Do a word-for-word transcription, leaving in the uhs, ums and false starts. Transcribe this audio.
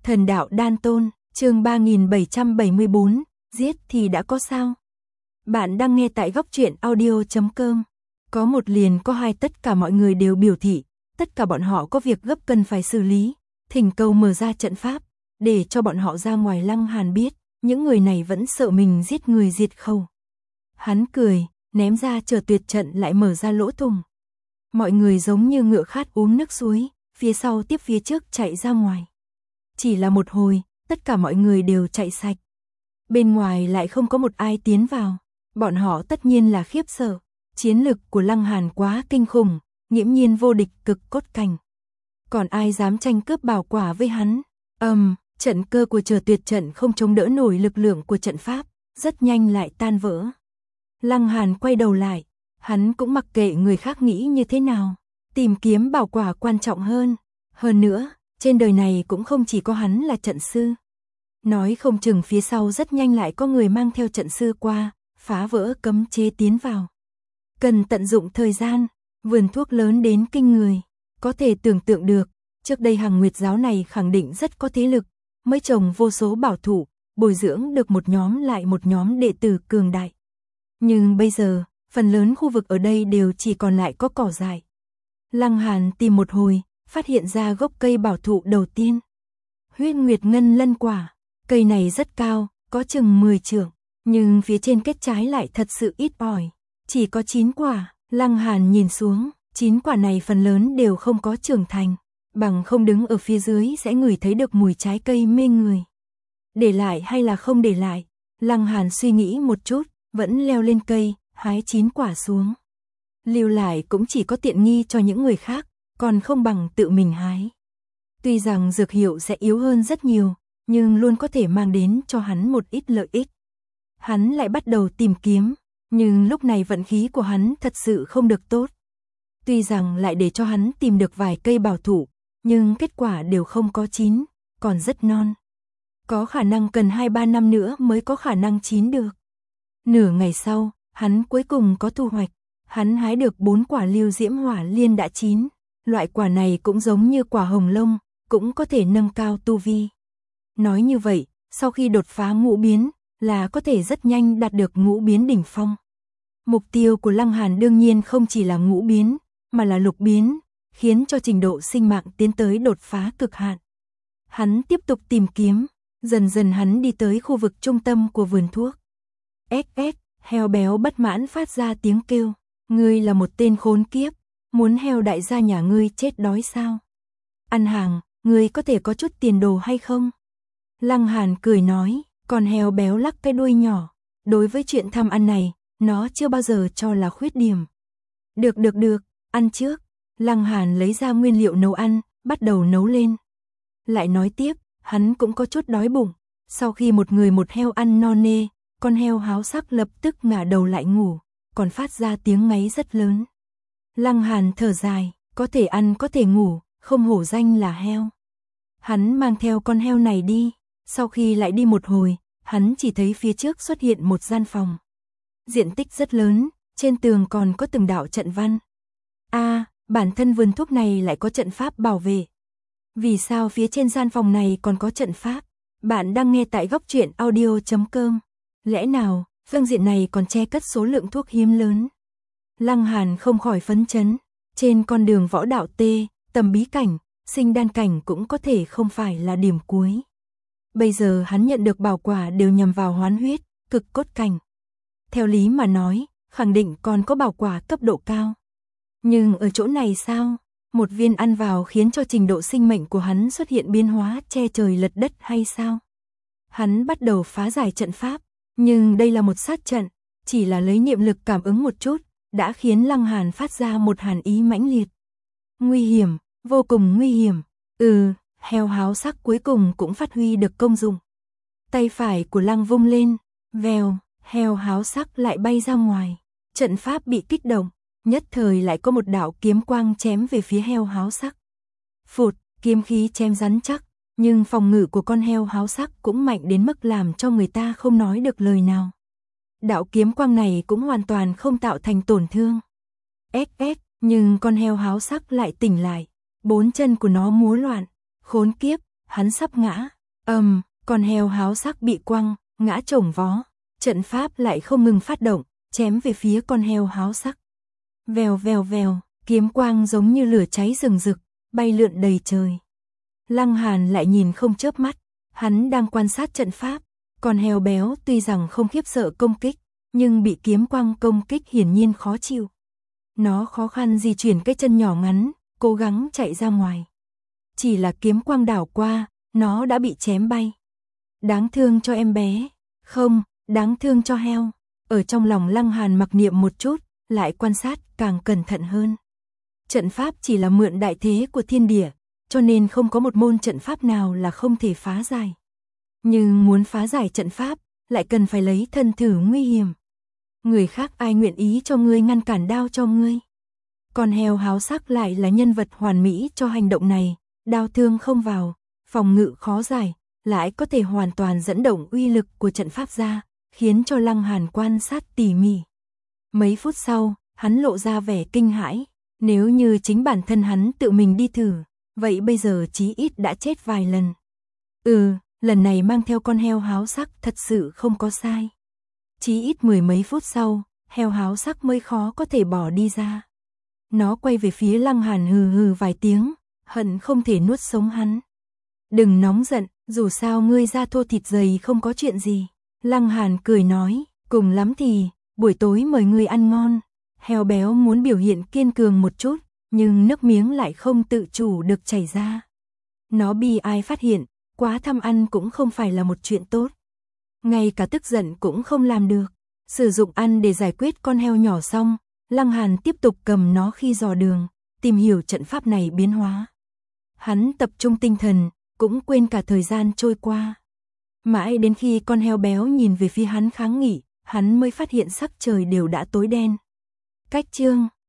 Thần đạo đan tôn, chương ba nghìn bảy trăm bảy mươi bốn, giết thì đã có sao? Bạn đang nghe tại góc truyện audio chấm com. Có một liền có hai, tất cả mọi người đều biểu thị, tất cả bọn họ có việc gấp cần phải xử lý, thỉnh cầu mở ra trận pháp, để cho bọn họ ra ngoài. Lăng Hàn biết, những người này vẫn sợ mình giết người diệt khẩu. Hắn cười, ném ra Chờ Tuyệt trận lại mở ra lỗ thủng. Mọi người giống như ngựa khát uống nước suối, phía sau tiếp phía trước chạy ra ngoài. Chỉ là một hồi, tất cả mọi người đều chạy sạch. Bên ngoài lại không có một ai tiến vào. Bọn họ tất nhiên là khiếp sợ. Chiến lực của Lăng Hàn quá kinh khủng, nghiễm nhiên vô địch cực cốt cảnh. Còn ai dám tranh cướp bảo quả với hắn? Ầm, um, trận cơ của Chờ Tuyệt trận không chống đỡ nổi lực lượng của trận pháp, rất nhanh lại tan vỡ. Lăng Hàn quay đầu lại, hắn cũng mặc kệ người khác nghĩ như thế nào, tìm kiếm bảo quả quan trọng hơn. Hơn nữa, trên đời này cũng không chỉ có hắn là trận sư. Nói không chừng phía sau rất nhanh lại có người mang theo trận sư qua, phá vỡ cấm chế tiến vào. Cần tận dụng thời gian, vườn thuốc lớn đến kinh người. Có thể tưởng tượng được, trước đây Hằng Nguyệt giáo này khẳng định rất có thế lực, mới trồng vô số bảo thủ, bồi dưỡng được một nhóm lại một nhóm đệ tử cường đại. Nhưng bây giờ, phần lớn khu vực ở đây đều chỉ còn lại có cỏ dại. Lăng Hàn tìm một hồi, phát hiện ra gốc cây bảo thụ đầu tiên. Huyết Nguyệt Ngân Lân quả, cây này rất cao, có chừng mười trượng, nhưng phía trên kết trái lại thật sự ít ỏi, chỉ có chín quả. Lăng Hàn nhìn xuống, chín quả này phần lớn đều không có trưởng thành, bằng không đứng ở phía dưới sẽ ngửi thấy được mùi trái cây mê người. Để lại hay là không để lại? Lăng Hàn suy nghĩ một chút, vẫn leo lên cây, hái chín quả xuống. Lưu lại cũng chỉ có tiện nghi cho những người khác, còn không bằng tự mình hái. Tuy rằng dược hiệu sẽ yếu hơn rất nhiều, nhưng luôn có thể mang đến cho hắn một ít lợi ích. Hắn lại bắt đầu tìm kiếm, nhưng lúc này vận khí của hắn thật sự không được tốt. Tuy rằng lại để cho hắn tìm được vài cây bảo thủ, nhưng kết quả đều không có chín, còn rất non. Có khả năng cần hai ba năm nữa mới có khả năng chín được. Nửa ngày sau, hắn cuối cùng có thu hoạch. Hắn hái được bốn quả lưu diễm hỏa liên đã chín. Loại quả này cũng giống như quả hồng lông, cũng có thể nâng cao tu vi. Nói như vậy, sau khi đột phá ngũ biến, là có thể rất nhanh đạt được ngũ biến đỉnh phong. Mục tiêu của Lăng Hàn đương nhiên không chỉ là ngũ biến, mà là lục biến, khiến cho trình độ sinh mạng tiến tới đột phá cực hạn. Hắn tiếp tục tìm kiếm, dần dần hắn đi tới khu vực trung tâm của vườn thuốc. Ếch ếch, heo béo bất mãn phát ra tiếng kêu. Ngươi là một tên khốn kiếp, muốn heo đại gia nhà ngươi chết đói sao? Ăn hàng, ngươi có thể có chút tiền đồ hay không? Lăng Hàn cười nói, còn heo béo lắc cái đuôi nhỏ. Đối với chuyện tham ăn này, nó chưa bao giờ cho là khuyết điểm. Được được được, ăn trước. Lăng Hàn lấy ra nguyên liệu nấu ăn, bắt đầu nấu lên. Lại nói tiếp, hắn cũng có chút đói bụng. Sau khi một người một heo ăn no nê, con heo háo sắc lập tức ngả đầu lại ngủ, còn phát ra tiếng ngáy rất lớn. Lăng Hàn thở dài, có thể ăn có thể ngủ, không hổ danh là heo. Hắn mang theo con heo này đi, sau khi lại đi một hồi, hắn chỉ thấy phía trước xuất hiện một gian phòng. Diện tích rất lớn, trên tường còn có từng đạo trận văn. A, à, bản thân vườn thuốc này lại có trận pháp bảo vệ. Vì sao phía trên gian phòng này còn có trận pháp? Bạn đang nghe tại góc truyện audio chấm com. Lẽ nào, phương diện này còn che cất số lượng thuốc hiếm lớn? Lăng Hàn không khỏi phấn chấn. Trên con đường võ đạo T, tầm bí cảnh, sinh đan cảnh cũng có thể không phải là điểm cuối. Bây giờ hắn nhận được bảo quả đều nhằm vào hoán huyết, cực cốt cảnh. Theo lý mà nói, khẳng định còn có bảo quả cấp độ cao. Nhưng ở chỗ này sao? Một viên ăn vào khiến cho trình độ sinh mệnh của hắn xuất hiện biến hóa che trời lật đất hay sao? Hắn bắt đầu phá giải trận pháp, nhưng đây là một sát trận, chỉ là lấy niệm lực cảm ứng một chút, đã khiến Lăng Hàn phát ra một hàn ý mãnh liệt. Nguy hiểm, vô cùng nguy hiểm. Ừ, heo háo sắc cuối cùng cũng phát huy được công dụng. Tay phải của Lăng vung lên, vèo, heo háo sắc lại bay ra ngoài. Trận pháp bị kích động, nhất thời lại có một đạo kiếm quang chém về phía heo háo sắc. Phụt, kiếm khí chém rắn chắc, nhưng phòng ngự của con heo háo sắc cũng mạnh đến mức làm cho người ta không nói được lời nào. Đạo kiếm quang này cũng hoàn toàn không tạo thành tổn thương. Ếch ếch, nhưng con heo háo sắc lại tỉnh lại, bốn chân của nó múa loạn. Khốn kiếp, hắn sắp ngã. Ầm, um, con heo háo sắc bị quăng, ngã chồng vó. Trận pháp lại không ngừng phát động, chém về phía con heo háo sắc. Vèo vèo vèo, kiếm quang giống như lửa cháy rừng rực, bay lượn đầy trời. Lăng Hàn lại nhìn không chớp mắt, hắn đang quan sát trận pháp. Con heo béo tuy rằng không khiếp sợ công kích, nhưng bị kiếm quang công kích hiển nhiên khó chịu. Nó khó khăn di chuyển cái chân nhỏ ngắn, cố gắng chạy ra ngoài. Chỉ là kiếm quang đảo qua, nó đã bị chém bay. Đáng thương cho em bé. Không, đáng thương cho heo. Ở trong lòng Lăng Hàn mặc niệm một chút, lại quan sát càng cẩn thận hơn. Trận pháp chỉ là mượn đại thế của thiên địa, cho nên không có một môn trận pháp nào là không thể phá giải. Nhưng muốn phá giải trận pháp, lại cần phải lấy thân thử nguy hiểm. Người khác ai nguyện ý cho ngươi ngăn cản đao cho ngươi. Con heo háo sắc lại là nhân vật hoàn mỹ cho hành động này, đao thương không vào, phòng ngự khó giải, lại có thể hoàn toàn dẫn động uy lực của trận pháp ra, khiến cho Lăng Hàn quan sát tỉ mỉ. Mấy phút sau, hắn lộ ra vẻ kinh hãi, nếu như chính bản thân hắn tự mình đi thử, vậy bây giờ chí ít đã chết vài lần. Ừ, lần này mang theo con heo háo sắc thật sự không có sai. Chí ít mười mấy phút sau, heo háo sắc mới khó có thể bỏ đi ra. Nó quay về phía Lăng Hàn hừ hừ vài tiếng, hận không thể nuốt sống hắn. Đừng nóng giận, dù sao ngươi da thô thịt dày không có chuyện gì. Lăng Hàn cười nói, cùng lắm thì, buổi tối mời ngươi ăn ngon. Heo béo muốn biểu hiện kiên cường một chút, nhưng nước miếng lại không tự chủ được chảy ra. Nó bi ai phát hiện, quá tham ăn cũng không phải là một chuyện tốt. Ngay cả tức giận cũng không làm được. Sử dụng ăn để giải quyết con heo nhỏ xong, Lăng Hàn tiếp tục cầm nó khi dò đường, tìm hiểu trận pháp này biến hóa. Hắn tập trung tinh thần, cũng quên cả thời gian trôi qua. Mãi đến khi con heo béo nhìn về phía hắn kháng nghị, hắn mới phát hiện sắc trời đều đã tối đen. Cách chương